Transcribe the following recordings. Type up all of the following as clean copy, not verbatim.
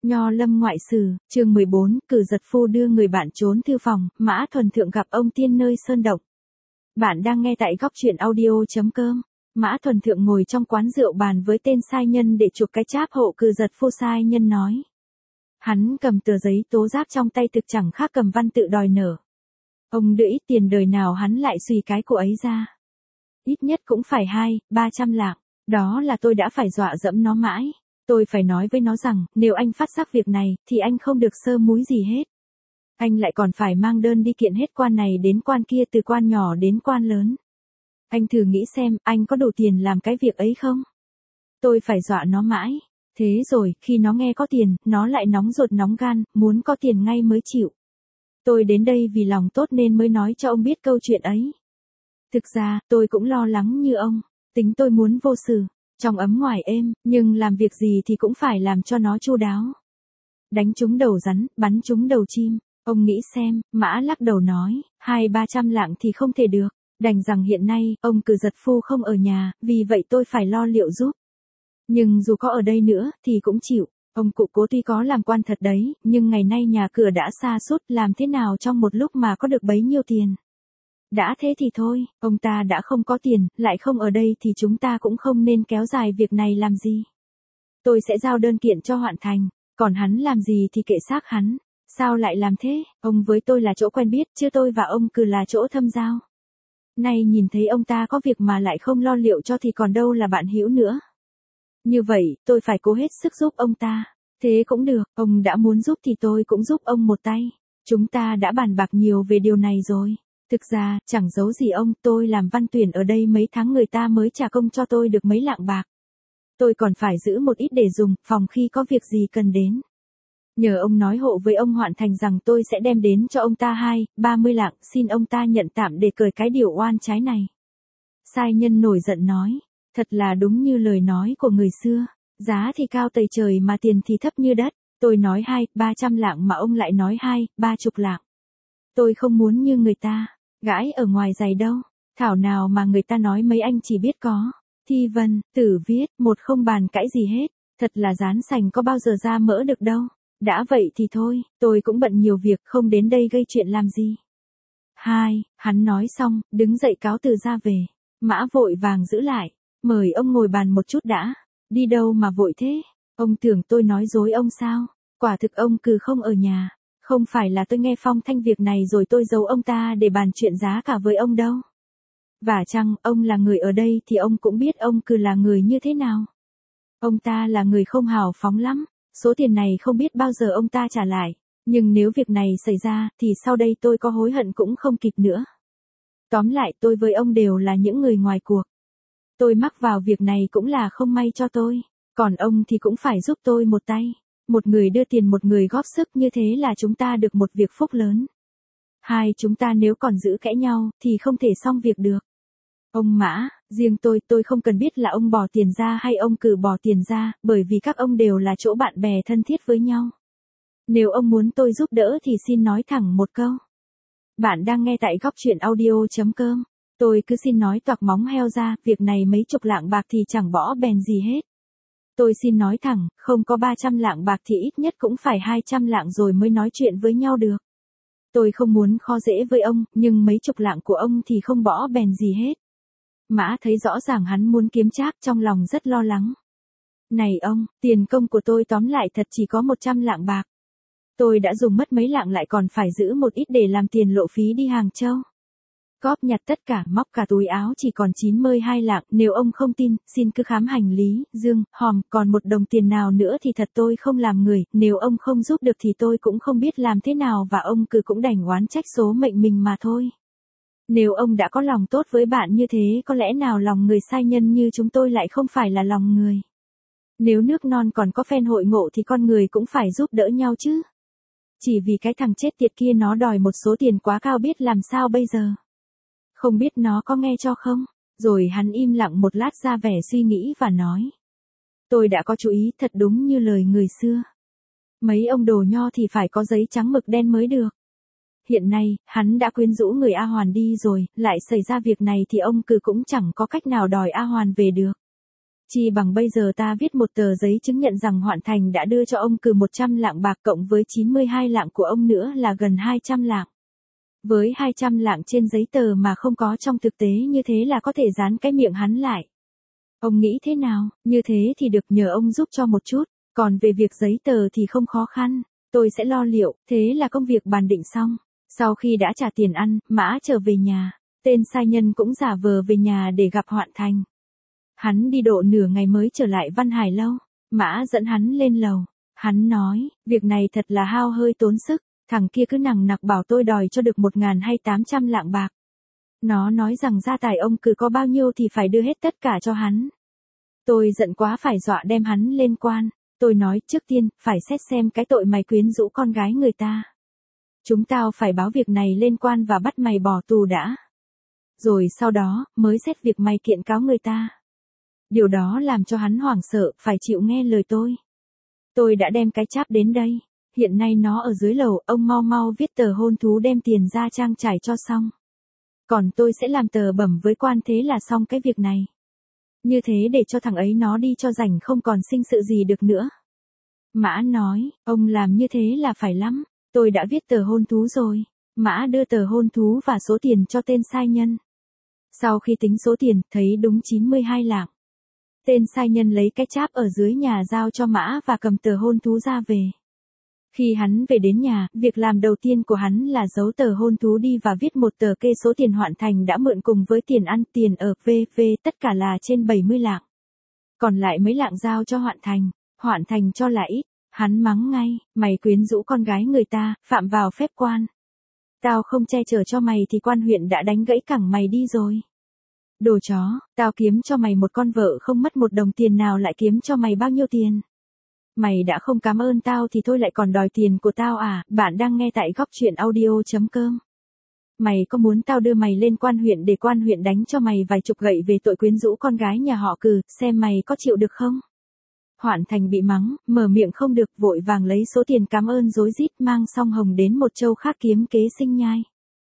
Nho Lâm ngoại sử, chương 14, Cử Giật Phu đưa người bạn trốn thư phòng, Mã Thuần Thượng gặp ông tiên nơi sơn động. Bạn đang nghe tại góc truyện audio.com. Mã Thuần Thượng ngồi trong quán rượu bàn với tên sai nhân để chuộc cái cháp hộ Cử Giật Phu. Sai nhân nói. Hắn cầm tờ giấy tố giác trong tay thực chẳng khác cầm văn tự đòi nợ. Ông đưa ít tiền đời nào hắn lại suy cái của ấy ra. Ít nhất cũng phải 200-300 lạng, đó là tôi đã phải dọa dẫm nó mãi. Tôi phải nói với nó rằng, nếu anh phát giác việc này, thì anh không được sơ múi gì hết. Anh lại còn phải mang đơn đi kiện hết quan này đến quan kia, từ quan nhỏ đến quan lớn. Anh thử nghĩ xem, anh có đủ tiền làm cái việc ấy không? Tôi phải dọa nó mãi. Thế rồi, khi nó nghe có tiền, nó lại nóng ruột nóng gan, muốn có tiền ngay mới chịu. Tôi đến đây vì lòng tốt nên mới nói cho ông biết câu chuyện ấy. Thực ra, tôi cũng lo lắng như ông, tính tôi muốn vô xử. Trong ấm ngoài êm, nhưng làm việc gì thì cũng phải làm cho nó chu đáo. Đánh trúng đầu rắn, bắn trúng đầu chim. Ông nghĩ xem, Mã lắc đầu nói, 200-300 lạng thì không thể được. Đành rằng hiện nay, ông Cử Giật Phu không ở nhà, vì vậy tôi phải lo liệu giúp. Nhưng dù có ở đây nữa, thì cũng chịu. Ông cụ Cố tuy có làm quan thật đấy, nhưng ngày nay nhà cửa đã sa sút, làm thế nào trong một lúc mà có được bấy nhiêu tiền. Đã thế thì thôi, ông ta đã không có tiền, lại không ở đây thì chúng ta cũng không nên kéo dài việc này làm gì. Tôi sẽ giao đơn kiện cho Hoạn Thành, còn hắn làm gì thì kệ xác hắn. Sao lại làm thế, ông với tôi là chỗ quen biết, chứ tôi và ông Cử là chỗ thâm giao. Nay nhìn thấy ông ta có việc mà lại không lo liệu cho thì còn đâu là bạn hữu nữa. Như vậy, tôi phải cố hết sức giúp ông ta. Thế cũng được, ông đã muốn giúp thì tôi cũng giúp ông một tay. Chúng ta đã bàn bạc nhiều về điều này rồi. Thực ra, chẳng giấu gì ông, tôi làm văn tuyển ở đây mấy tháng người ta mới trả công cho tôi được mấy lạng bạc. Tôi còn phải giữ một ít để dùng, phòng khi có việc gì cần đến. Nhờ ông nói hộ với ông Hoạn Thành rằng tôi sẽ đem đến cho ông ta 20-30 lạng, xin ông ta nhận tạm để cởi cái điều oan trái này. Sai nhân nổi giận nói, thật là đúng như lời nói của người xưa, giá thì cao tày trời mà tiền thì thấp như đất. Tôi nói 200-300 lạng mà ông lại nói 20-30 lạng. Tôi không muốn như người ta, gãi ở ngoài giày đâu, thảo nào mà người ta nói mấy anh chỉ biết có thi vân, tử viết, một không bàn cãi gì hết, thật là rán sành có bao giờ ra mỡ được đâu. Đã vậy thì thôi, tôi cũng bận nhiều việc, không đến đây gây chuyện làm gì. Hắn nói xong, đứng dậy cáo từ ra về. Mã vội vàng giữ lại, mời ông ngồi bàn một chút đã. Đi đâu mà vội thế? Ông tưởng tôi nói dối ông sao? Quả thực ông Cử không ở nhà. Không phải là tôi nghe phong thanh việc này rồi tôi giấu ông ta để bàn chuyện giá cả với ông đâu. Và chăng, ông là người ở đây thì ông cũng biết ông Cử là người như thế nào. Ông ta là người không hào phóng lắm, số tiền này không biết bao giờ ông ta trả lại. Nhưng nếu việc này xảy ra, thì sau đây tôi có hối hận cũng không kịp nữa. Tóm lại tôi với ông đều là những người ngoài cuộc. Tôi mắc vào việc này cũng là không may cho tôi, còn ông thì cũng phải giúp tôi một tay. Một người đưa tiền một người góp sức, như thế là chúng ta được một việc phúc lớn. Chúng ta nếu còn giữ kẽ nhau, thì không thể xong việc được. Ông Mã, riêng tôi không cần biết là ông bỏ tiền ra hay ông Cử bỏ tiền ra, bởi vì các ông đều là chỗ bạn bè thân thiết với nhau. Nếu ông muốn tôi giúp đỡ thì xin nói thẳng một câu. Bạn đang nghe tại góc truyện audio.com. Tôi cứ xin nói toạc móng heo ra, việc này mấy chục lạng bạc thì chẳng bỏ bèn gì hết. Tôi xin nói thẳng, không có 300 lạng bạc thì ít nhất cũng phải 200 lạng rồi mới nói chuyện với nhau được. Tôi không muốn khó dễ với ông, nhưng mấy chục lạng của ông thì không bỏ bèn gì hết. Mã thấy rõ ràng hắn muốn kiếm trác, trong lòng rất lo lắng. Này ông, tiền công của tôi tóm lại thật chỉ có 100 lạng bạc. Tôi đã dùng mất mấy lạng lại còn phải giữ một ít để làm tiền lộ phí đi Hàng Châu. Góp nhặt tất cả, móc cả túi áo chỉ còn 92 lạng, nếu ông không tin, xin cứ khám hành lý, dương, hòm, còn một đồng tiền nào nữa thì thật tôi không làm người, nếu ông không giúp được thì tôi cũng không biết làm thế nào và ông Cử cũng đành oán trách số mệnh mình mà thôi. Nếu ông đã có lòng tốt với bạn như thế, có lẽ nào lòng người sai nhân như chúng tôi lại không phải là lòng người. Nếu nước non còn có phen hội ngộ thì con người cũng phải giúp đỡ nhau chứ. Chỉ vì cái thằng chết tiệt kia nó đòi một số tiền quá cao, biết làm sao bây giờ. Không biết nó có nghe cho không? Rồi hắn im lặng một lát ra vẻ suy nghĩ và nói. Tôi đã có chú ý, thật đúng như lời người xưa. Mấy ông đồ nho thì phải có giấy trắng mực đen mới được. Hiện nay, hắn đã quyến rũ người A Hoàn đi rồi, lại xảy ra việc này thì ông Cử cũng chẳng có cách nào đòi A Hoàn về được. Chi bằng bây giờ ta viết một tờ giấy chứng nhận rằng Hoạn Thành đã đưa cho ông Cừ 100 lạng bạc cộng với 92 lạng của ông nữa là gần 200 lạng. Với 200 lạng trên giấy tờ mà không có trong thực tế như thế là có thể dán cái miệng hắn lại. Ông nghĩ thế nào? Như thế thì được, nhờ ông giúp cho một chút. Còn về việc giấy tờ thì không khó khăn. Tôi sẽ lo liệu, thế là công việc bàn định xong. Sau khi đã trả tiền ăn, Mã trở về nhà. Tên sai nhân cũng giả vờ về nhà để gặp Hoạn Thành. Hắn đi độ nửa ngày mới trở lại Văn Hải Lâu. Mã dẫn hắn lên lầu. Hắn nói, việc này thật là hao hơi tốn sức. Thằng kia cứ nằng nặc bảo tôi đòi cho được 1.000 hay 800 lạng bạc. Nó nói rằng gia tài ông cứ có bao nhiêu thì phải đưa hết tất cả cho hắn. Tôi giận quá phải dọa đem hắn lên quan. Tôi nói trước tiên, phải xét xem cái tội mày quyến rũ con gái người ta. Chúng tao phải báo việc này lên quan và bắt mày bỏ tù đã. Rồi sau đó, mới xét việc mày kiện cáo người ta. Điều đó làm cho hắn hoảng sợ, phải chịu nghe lời tôi. Tôi đã đem cái cháp đến đây. Hiện nay nó ở dưới lầu, ông mau mau viết tờ hôn thú đem tiền ra trang trải cho xong. Còn tôi sẽ làm tờ bẩm với quan, thế là xong cái việc này. Như thế để cho thằng ấy nó đi cho rảnh, không còn sinh sự gì được nữa. Mã nói, ông làm như thế là phải lắm. Tôi đã viết tờ hôn thú rồi. Mã đưa tờ hôn thú và số tiền cho tên sai nhân. Sau khi tính số tiền, thấy đúng 92 lạng. Tên sai nhân lấy cái cháp ở dưới nhà giao cho Mã và cầm tờ hôn thú ra về. Khi hắn về đến nhà, việc làm đầu tiên của hắn là giấu tờ hôn thú đi và viết một tờ kê số tiền Hoạn Thành đã mượn cùng với tiền ăn, tiền ở, v.v. tất cả là trên 70 lạng. Còn lại mấy lạng giao cho Hoạn Thành cho là ít. Hắn mắng ngay, mày quyến rũ con gái người ta, phạm vào phép quan. Tao không che chở cho mày thì quan huyện đã đánh gãy cẳng mày đi rồi. Đồ chó, tao kiếm cho mày một con vợ không mất một đồng tiền nào lại kiếm cho mày bao nhiêu tiền. Mày đã không cảm ơn tao thì thôi lại còn đòi tiền của tao à? Bạn đang nghe tại góc truyện audio.com. Mày có muốn tao đưa mày lên quan huyện để quan huyện đánh cho mày vài chục gậy về tội quyến rũ con gái nhà họ Cừ, xem mày có chịu được không? Hoạn Thành bị mắng, mở miệng không được, vội vàng lấy số tiền cảm ơn rối rít mang song hồng đến một châu khác kiếm kế sinh nhai.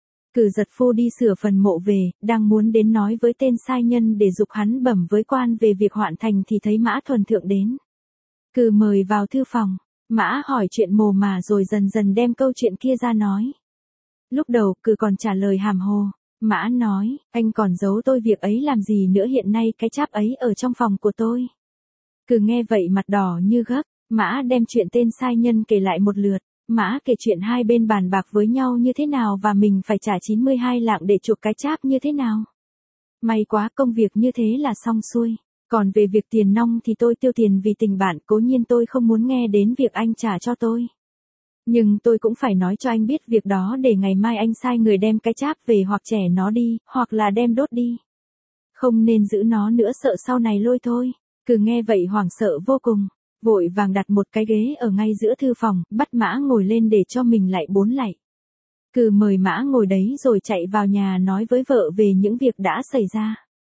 Cừ Giật Phu đi sửa phần mộ về, đang muốn đến nói với tên sai nhân để giục hắn bẩm với quan về việc Hoạn Thành thì thấy Mã Thuần Thượng đến. Cừ mời vào thư phòng. Mã hỏi chuyện mồ mà rồi dần dần đem câu chuyện kia ra nói. Lúc đầu Cừ còn trả lời hàm hồ. Mã nói, anh còn giấu tôi việc ấy làm gì nữa, hiện nay cái cháp ấy ở trong phòng của tôi. Cừ nghe vậy mặt đỏ như gấc. Mã đem chuyện tên sai nhân kể lại một lượt. Mã kể chuyện hai bên bàn bạc với nhau như thế nào và mình phải trả 92 lạng để chuộc cái cháp như thế nào. May quá, công việc như thế là xong xuôi. Còn về việc tiền nong thì tôi tiêu tiền vì tình bạn, cố nhiên tôi không muốn nghe đến việc anh trả cho tôi. Nhưng tôi cũng phải nói cho anh biết việc đó để ngày mai anh sai người đem cái cháp về hoặc trẻ nó đi, hoặc là đem đốt đi. Không nên giữ nó nữa, sợ sau này lôi thôi. Cừ nghe vậy hoảng sợ vô cùng. Vội vàng đặt một cái ghế ở ngay giữa thư phòng, bắt Mã ngồi lên để cho mình lại 4 lạy. Cừ mời Mã ngồi đấy rồi chạy vào nhà nói với vợ về những việc đã xảy ra.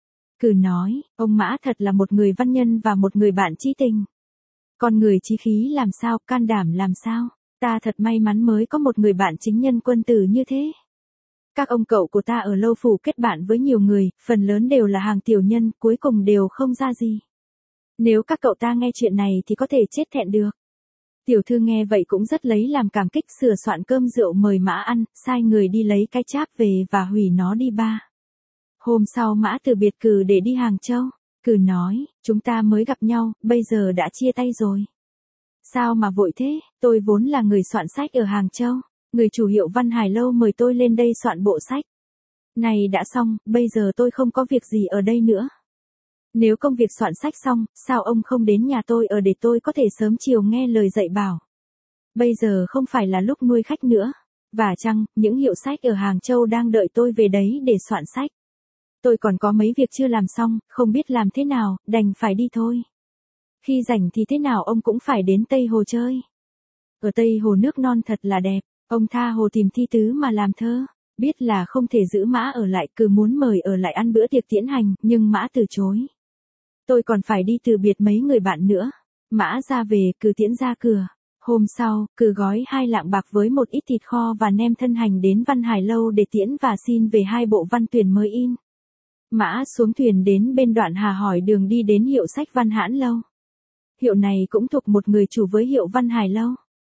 Cừ nói, ông Mã thật là một người văn nhân và một người bạn chí tình. Con người chí khí làm sao, can đảm làm sao, ta thật may mắn mới có một người bạn chính nhân quân tử như thế. Các ông cậu của ta ở lâu phủ kết bạn với nhiều người, phần lớn đều là hàng tiểu nhân, cuối cùng đều không ra gì. Nếu các cậu ta nghe chuyện này thì có thể chết thẹn được. Tiểu thư nghe vậy cũng rất lấy làm cảm kích, sửa soạn cơm rượu mời Mã ăn, sai người đi lấy cái cháp về và hủy nó đi ba. Hôm sau Mã từ biệt Cừ để đi Hàng Châu. Cừ nói, chúng ta mới gặp nhau, bây giờ đã chia tay rồi. Sao mà vội thế, tôi vốn là người soạn sách ở Hàng Châu. Người chủ hiệu Văn Hải Lâu mời tôi lên đây soạn bộ sách. Này đã xong, bây giờ tôi không có việc gì ở đây nữa. Nếu công việc soạn sách xong, sao ông không đến nhà tôi ở để tôi có thể sớm chiều nghe lời dạy bảo. Bây giờ không phải là lúc nuôi khách nữa. Và chăng, những hiệu sách ở Hàng Châu đang đợi tôi về đấy để soạn sách. Tôi còn có mấy việc chưa làm xong, không biết làm thế nào, đành phải đi thôi. Khi rảnh thì thế nào ông cũng phải đến Tây Hồ chơi. Ở Tây Hồ nước non thật là đẹp, ông tha hồ tìm thi tứ mà làm thơ. Biết là không thể giữ Mã ở lại, cứ muốn mời ở lại ăn bữa tiệc tiễn hành, nhưng Mã từ chối. Tôi còn phải đi từ biệt mấy người bạn nữa. Mã ra về, Cừ tiễn ra cửa. Hôm sau, Cừ gói 2 lạng bạc với một ít thịt kho và nem thân hành đến Văn Hải Lâu để tiễn và xin về 2 bộ văn tuyển mới in. Mã xuống thuyền đến bên đoạn Hà hỏi đường đi đến hiệu sách Văn Hãn Lâu. Hiệu này cũng thuộc một người chủ với hiệu Văn Hải Lâu.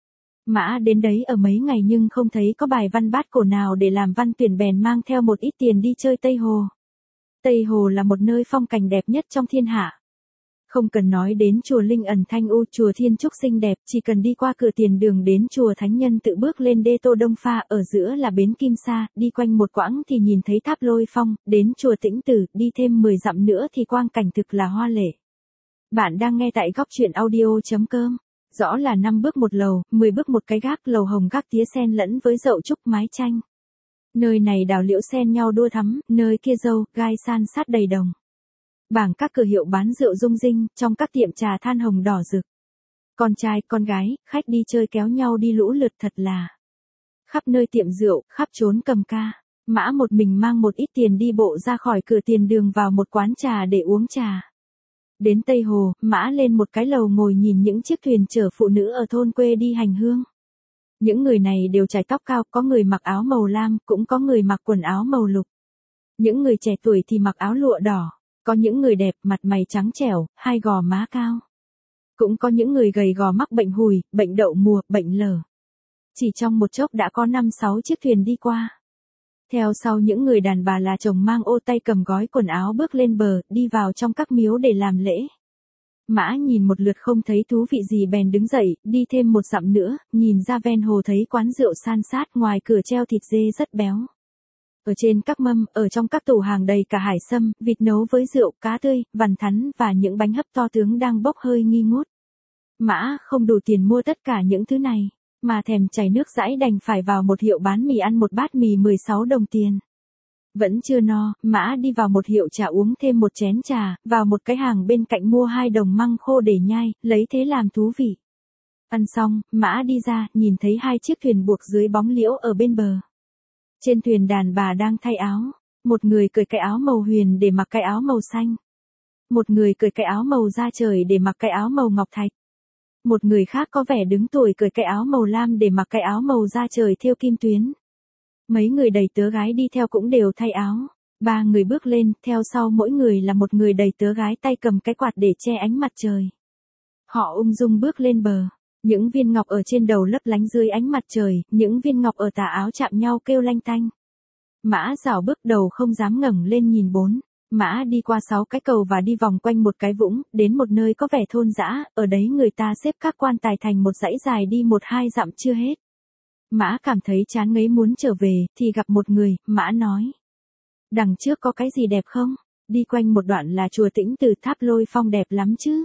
Mã đến đấy ở mấy ngày nhưng không thấy có bài văn bát cổ nào để làm văn tuyển, bèn mang theo một ít tiền đi chơi Tây Hồ. Tây Hồ là một nơi phong cảnh đẹp nhất trong thiên hạ. Không cần nói đến chùa Linh Ẩn Thanh U, chùa Thiên Trúc xinh đẹp, chỉ cần đi qua cửa tiền đường đến chùa Thánh Nhân tự bước lên đê Tô Đông Pha, ở giữa là bến Kim Sa, đi quanh một quãng thì nhìn thấy tháp Lôi Phong, đến chùa Tĩnh Tử, đi thêm 10 dặm nữa thì quang cảnh thực là hoa lệ. Bạn đang nghe tại góc truyện audio.com. Rõ là 5 bước một lầu, 10 bước một cái gác, lầu hồng gác tía sen lẫn với dậu trúc mái tranh. Nơi này đào liễu xen nhau đua thắm, nơi kia dâu, gai san sát đầy đồng. Bảng các cửa hiệu bán rượu rung rinh, trong các tiệm trà than hồng đỏ rực. Con trai, con gái, khách đi chơi kéo nhau đi lũ lượt thật là. Khắp nơi tiệm rượu, khắp trốn cầm ca. Mã một mình mang một ít tiền đi bộ ra khỏi cửa tiền đường vào một quán trà để uống trà. Đến Tây Hồ, Mã lên một cái lầu ngồi nhìn những chiếc thuyền chở phụ nữ ở thôn quê đi hành hương. Những người này đều chải tóc cao, có người mặc áo màu lam, cũng có người mặc quần áo màu lục. Những người trẻ tuổi thì mặc áo lụa đỏ, có những người đẹp, mặt mày trắng trẻo, hai gò má cao. Cũng có những người gầy gò mắc bệnh hùi, bệnh đậu mùa, bệnh lở. Chỉ trong một chốc đã có 5-6 chiếc thuyền đi qua. Theo sau những người đàn bà là chồng mang ô tay cầm gói quần áo bước lên bờ, đi vào trong các miếu để làm lễ. Mã nhìn một lượt không thấy thú vị gì bèn đứng dậy, đi thêm 1 dặm nữa, nhìn ra ven hồ thấy quán rượu san sát, ngoài cửa treo thịt dê rất béo. Ở trên các mâm, ở trong các tủ hàng đầy cả hải sâm, vịt nấu với rượu, cá tươi, vằn thắn và những bánh hấp to tướng đang bốc hơi nghi ngút. Mã không đủ tiền mua tất cả những thứ này, mà thèm chảy nước dãi đành phải vào một hiệu bán mì ăn một bát mì 16 đồng tiền. Vẫn chưa no, Mã đi vào một hiệu trà uống thêm một chén trà, vào một cái hàng bên cạnh mua 2 đồng măng khô để nhai, lấy thế làm thú vị. Ăn xong, Mã đi ra, nhìn thấy 2 chiếc thuyền buộc dưới bóng liễu ở bên bờ. Trên thuyền đàn bà đang thay áo, một người cởi cái áo màu huyền để mặc cái áo màu xanh. Một người cởi cái áo màu da trời để mặc cái áo màu ngọc thạch. Một người khác có vẻ đứng tuổi cởi cái áo màu lam để mặc cái áo màu da trời thêu kim tuyến. Mấy người đầy tớ gái đi theo cũng đều thay áo. 3 người bước lên, theo sau mỗi người là một người đầy tớ gái tay cầm cái quạt để che ánh mặt trời. Họ ung dung bước lên bờ. Những viên ngọc ở trên đầu lấp lánh dưới ánh mặt trời, những viên ngọc ở tà áo chạm nhau kêu lanh tanh. Mã rảo bước đầu không dám ngẩng lên nhìn 4. Mã đi qua 6 cái cầu và đi vòng quanh một cái vũng, đến một nơi có vẻ thôn dã, ở đấy người ta xếp các quan tài thành một dãy dài đi 1-2 dặm chưa hết. Mã cảm thấy chán ngấy muốn trở về, thì gặp một người, Mã nói. Đằng trước có cái gì đẹp không? Đi quanh một đoạn là chùa Tĩnh Tử, tháp Lôi Phong đẹp lắm chứ.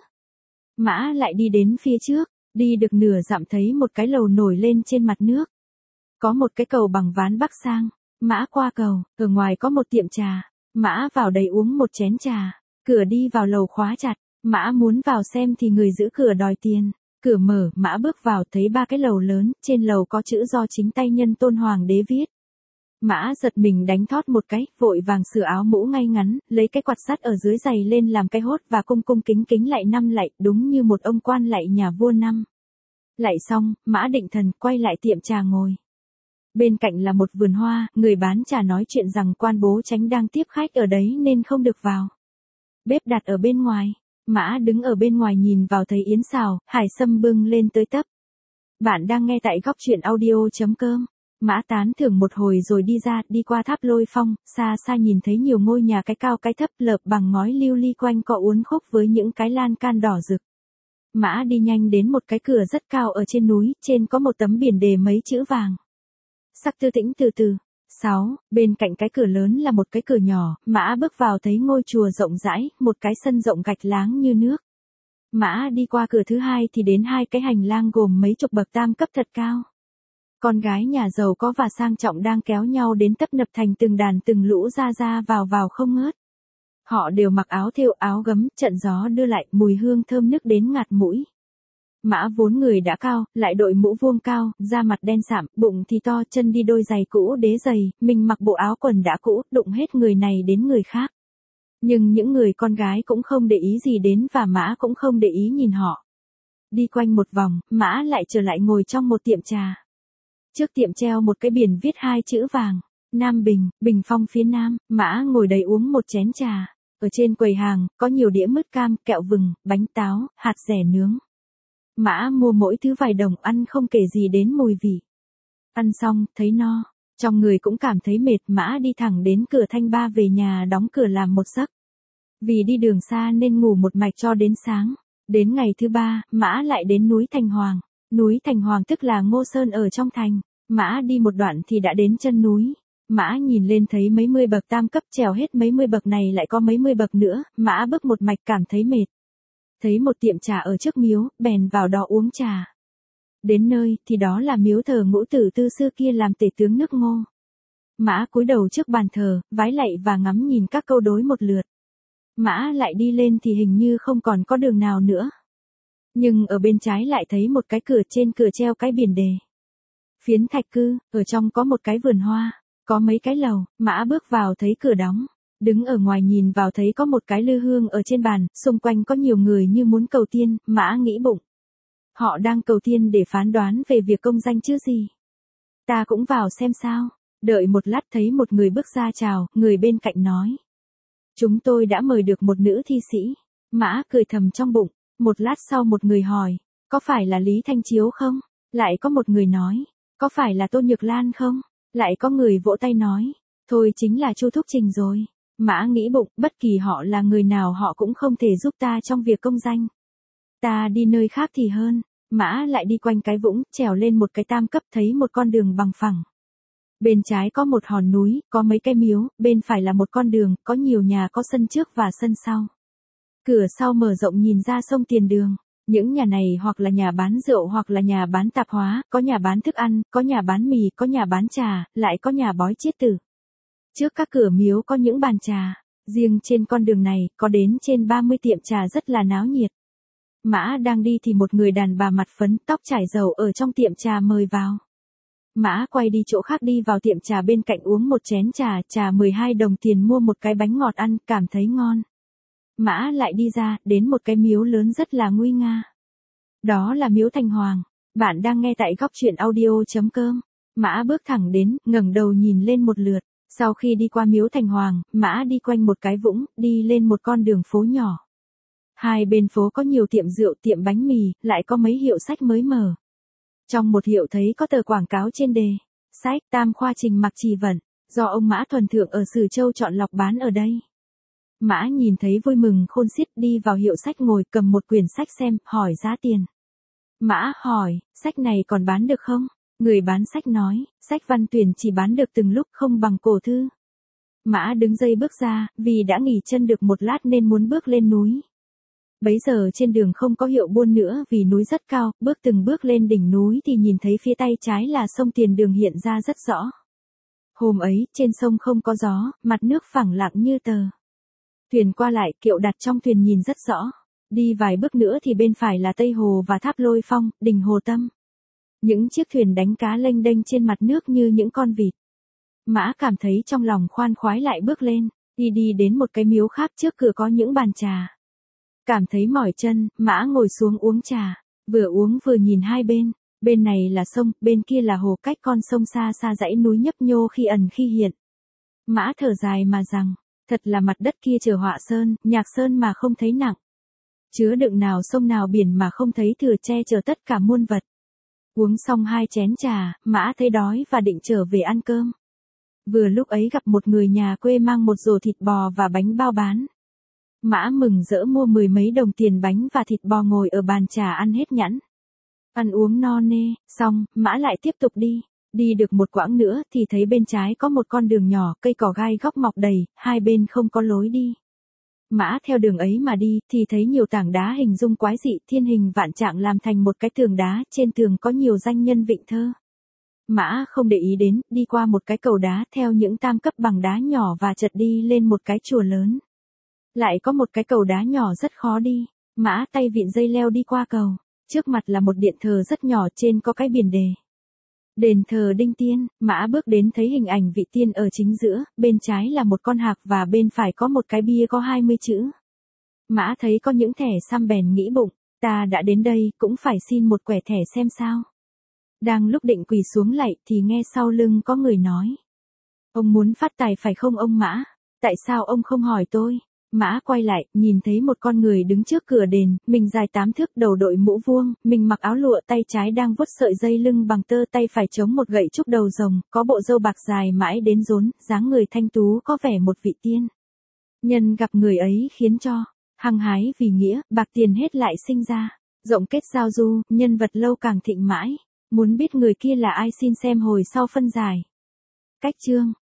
Mã lại đi đến phía trước, đi được nửa dặm thấy một cái lầu nổi lên trên mặt nước. Có một cái cầu bằng ván bắc sang, Mã qua cầu, ở ngoài có một tiệm trà. Mã vào đấy uống một chén trà, cửa đi vào lầu khóa chặt, Mã muốn vào xem thì người giữ cửa đòi tiền. Cửa mở, Mã bước vào thấy 3 cái lầu lớn, trên lầu có chữ do chính tay nhân tôn hoàng đế viết. Mã giật mình đánh thót một cái, vội vàng sửa áo mũ ngay ngắn, lấy cái quạt sắt ở dưới giày lên làm cái hốt và cung cung kính kính lạy 5 lạy, đúng như một ông quan lạy nhà vua năm. Lạy xong, Mã định thần, quay lại tiệm trà ngồi. Bên cạnh là một vườn hoa, người bán trà nói chuyện rằng quan bố chánh đang tiếp khách ở đấy nên không được vào. Bếp đặt ở bên ngoài. Mã đứng ở bên ngoài nhìn vào thấy yến xào, hải sâm bưng lên tới tấp. Bạn đang nghe tại góc truyện audio.com. Mã tán thưởng một hồi rồi đi ra, đi qua tháp Lôi Phong, xa xa nhìn thấy nhiều ngôi nhà cái cao cái thấp lợp bằng ngói lưu ly quanh co uốn khúc với những cái lan can đỏ rực. Mã đi nhanh đến một cái cửa rất cao ở trên núi, trên có một tấm biển đề mấy chữ vàng. Sắc Tư Tĩnh từ từ. 6. Bên cạnh cái cửa lớn là một cái cửa nhỏ, Mã bước vào thấy ngôi chùa rộng rãi, một cái sân rộng gạch láng như nước. Mã đi qua cửa thứ 2 thì đến 2 cái hành lang gồm mấy chục bậc tam cấp thật cao. Con gái nhà giàu có và sang trọng đang kéo nhau đến tấp nập thành từng đàn từng lũ ra vào không ngớt. Họ đều mặc áo thêu áo gấm, trận gió đưa lại mùi hương thơm nức đến ngạt mũi. Mã vốn người đã cao, lại đội mũ vuông cao, da mặt đen sạm, bụng thì to, chân đi đôi giày cũ đế giày, mình mặc bộ áo quần đã cũ, đụng hết người này đến người khác. Nhưng những người con gái cũng không để ý gì đến và Mã cũng không để ý nhìn họ. Đi quanh một vòng, Mã lại trở lại ngồi trong một tiệm trà. Trước tiệm treo một cái biển viết 2 chữ vàng. Nam Bình, Bình Phong phía Nam, Mã ngồi đấy uống một chén trà. Ở trên quầy hàng, có nhiều đĩa mứt cam, kẹo vừng, bánh táo, hạt dẻ nướng. Mã mua mỗi thứ vài đồng ăn không kể gì đến mùi vị. Ăn xong, thấy no. Trong người cũng cảm thấy mệt, Mã đi thẳng đến cửa Thanh Ba về nhà đóng cửa làm một giấc. Vì đi đường xa nên ngủ một mạch cho đến sáng. Đến ngày thứ 3, Mã lại đến núi Thành Hoàng. Núi Thành Hoàng tức là Ngô Sơn ở trong thành. Mã đi một đoạn thì đã đến chân núi. Mã nhìn lên thấy mấy mươi bậc tam cấp, trèo hết mấy mươi bậc này lại có mấy mươi bậc nữa, Mã bước một mạch cảm thấy mệt. Thấy một tiệm trà ở trước miếu, bèn vào đó uống trà. Đến nơi thì đó là miếu thờ Ngũ Tử Tư xưa kia làm tể tướng nước Ngô. Mã cúi đầu trước bàn thờ, vái lạy và ngắm nhìn các câu đối một lượt. Mã lại đi lên thì hình như không còn có đường nào nữa. Nhưng ở bên trái lại thấy một cái cửa, trên cửa treo cái biển đề. Phiến thạch cư, ở trong có một cái vườn hoa, có mấy cái lầu. Mã bước vào thấy cửa đóng. Đứng ở ngoài nhìn vào thấy có một cái lư hương ở trên bàn, xung quanh có nhiều người như muốn cầu tiên. Mã nghĩ bụng. Họ đang cầu tiên để phán đoán về việc công danh chứ gì. Ta cũng vào xem sao. Đợi một lát thấy một người bước ra chào, người bên cạnh nói. Chúng tôi đã mời được một nữ thi sĩ. Mã cười thầm trong bụng. Một lát sau một người hỏi, có phải là Lý Thanh Chiếu không? Lại có một người nói, có phải là Tô Nhược Lan không? Lại có người vỗ tay nói, thôi chính là Chu Thúc Trình rồi. Mã nghĩ bụng, bất kỳ họ là người nào họ cũng không thể giúp ta trong việc công danh. Ta đi nơi khác thì hơn. Mã lại đi quanh cái vũng, trèo lên một cái tam cấp thấy một con đường bằng phẳng. Bên trái có một hòn núi, có mấy cái miếu, bên phải là một con đường, có nhiều nhà có sân trước và sân sau. Cửa sau mở rộng nhìn ra sông tiền đường. Những nhà này hoặc là nhà bán rượu hoặc là nhà bán tạp hóa, có nhà bán thức ăn, có nhà bán mì, có nhà bán trà, lại có nhà bói chiết tử. Trước các cửa miếu có những bàn trà. Riêng trên con đường này, có đến trên 30 tiệm trà rất là náo nhiệt. Mã đang đi thì một người đàn bà mặt phấn, tóc trải dầu ở trong tiệm trà mời vào. Mã quay đi chỗ khác, đi vào tiệm trà bên cạnh uống một chén trà, trà 12 đồng tiền mua một cái bánh ngọt ăn, cảm thấy ngon. Mã lại đi ra, đến một cái miếu lớn rất là nguy nga. Đó là miếu Thành Hoàng. Bạn đang nghe tại góc truyện audio.com. Mã bước thẳng đến, ngẩng đầu nhìn lên một lượt. Sau khi đi qua miếu Thành Hoàng, Mã đi quanh một cái vũng, đi lên một con đường phố nhỏ. Hai bên phố có nhiều tiệm rượu, tiệm bánh mì, lại có mấy hiệu sách mới mở. Trong một hiệu thấy có tờ quảng cáo trên đề. Sách Tam Khoa Trình Mặc Trì Vận, do ông Mã Thuần Thượng ở Sử Châu chọn lọc bán ở đây. Mã nhìn thấy vui mừng khôn xiết, đi vào hiệu sách ngồi cầm một quyển sách xem, hỏi giá tiền. Mã hỏi, sách này còn bán được không? Người bán sách nói, sách văn tuyển chỉ bán được từng lúc, không bằng cổ thư. Mã đứng dậy bước ra, vì đã nghỉ chân được một lát nên muốn bước lên núi. Bấy giờ trên đường không có hiệu buôn nữa vì núi rất cao, bước từng bước lên đỉnh núi thì nhìn thấy phía tay trái là sông Tiền Đường hiện ra rất rõ. Hôm ấy, trên sông không có gió, mặt nước phẳng lặng như tờ. Thuyền qua lại, kiệu đặt trong thuyền nhìn rất rõ. Đi vài bước nữa thì bên phải là Tây Hồ và Tháp Lôi Phong, đỉnh Hồ Tâm. Những chiếc thuyền đánh cá lênh đênh trên mặt nước như những con vịt. Mã cảm thấy trong lòng khoan khoái lại bước lên, đi đến một cái miếu khác, trước cửa có những bàn trà. Cảm thấy mỏi chân, Mã ngồi xuống uống trà, vừa uống vừa nhìn hai bên. Bên này là sông, bên kia là hồ, cách con sông xa xa dãy núi nhấp nhô khi ẩn khi hiện. Mã thở dài mà rằng, thật là mặt đất kia chở họa sơn, nhạc sơn mà không thấy nặng. Chứa đựng nào sông nào biển mà không thấy thừa, che chở tất cả muôn vật. Uống xong hai chén trà, Mã thấy đói và định trở về ăn cơm. Vừa lúc ấy gặp một người nhà quê mang một rổ thịt bò và bánh bao bán. Mã mừng rỡ mua 10 mấy đồng tiền bánh và thịt bò, ngồi ở bàn trà ăn hết nhãn. Ăn uống no nê, xong, Mã lại tiếp tục đi. Đi được một quãng nữa thì thấy bên trái có một con đường nhỏ, cây cỏ gai góc mọc đầy, hai bên không có lối đi. Mã theo đường ấy mà đi thì thấy nhiều tảng đá hình dung quái dị, thiên hình vạn trạng làm thành một cái tường đá, trên tường có nhiều danh nhân vịnh thơ. Mã không để ý đến, đi qua một cái cầu đá theo những tam cấp bằng đá nhỏ và chợt đi lên một cái chùa lớn. Lại có một cái cầu đá nhỏ rất khó đi. Mã tay vịn dây leo đi qua cầu. Trước mặt là một điện thờ rất nhỏ, trên có cái biển đề. Đền thờ Đinh Tiên. Mã bước đến thấy hình ảnh vị tiên ở chính giữa, bên trái là một con hạc và bên phải có một cái bia có 20 chữ. Mã thấy có những thẻ xăm bèn nghĩ bụng, ta đã đến đây cũng phải xin một quẻ thẻ xem sao. Đang lúc định quỳ xuống lạy thì nghe sau lưng có người nói. Ông muốn phát tài phải không ông Mã? Tại sao ông không hỏi tôi? Mã quay lại, nhìn thấy một con người đứng trước cửa đền, mình dài 8 thước, đầu đội mũ vuông, mình mặc áo lụa, tay trái đang vuốt sợi dây lưng bằng tơ, tay phải chống một gậy trúc đầu rồng, có bộ râu bạc dài mãi đến rốn, dáng người thanh tú có vẻ một vị tiên. Nhân gặp người ấy khiến cho hăng hái vì nghĩa, bạc tiền hết lại sinh ra. Rộng kết giao du, nhân vật lâu càng thịnh mãi. Muốn biết người kia là ai xin xem hồi sau phân giải. Cách chương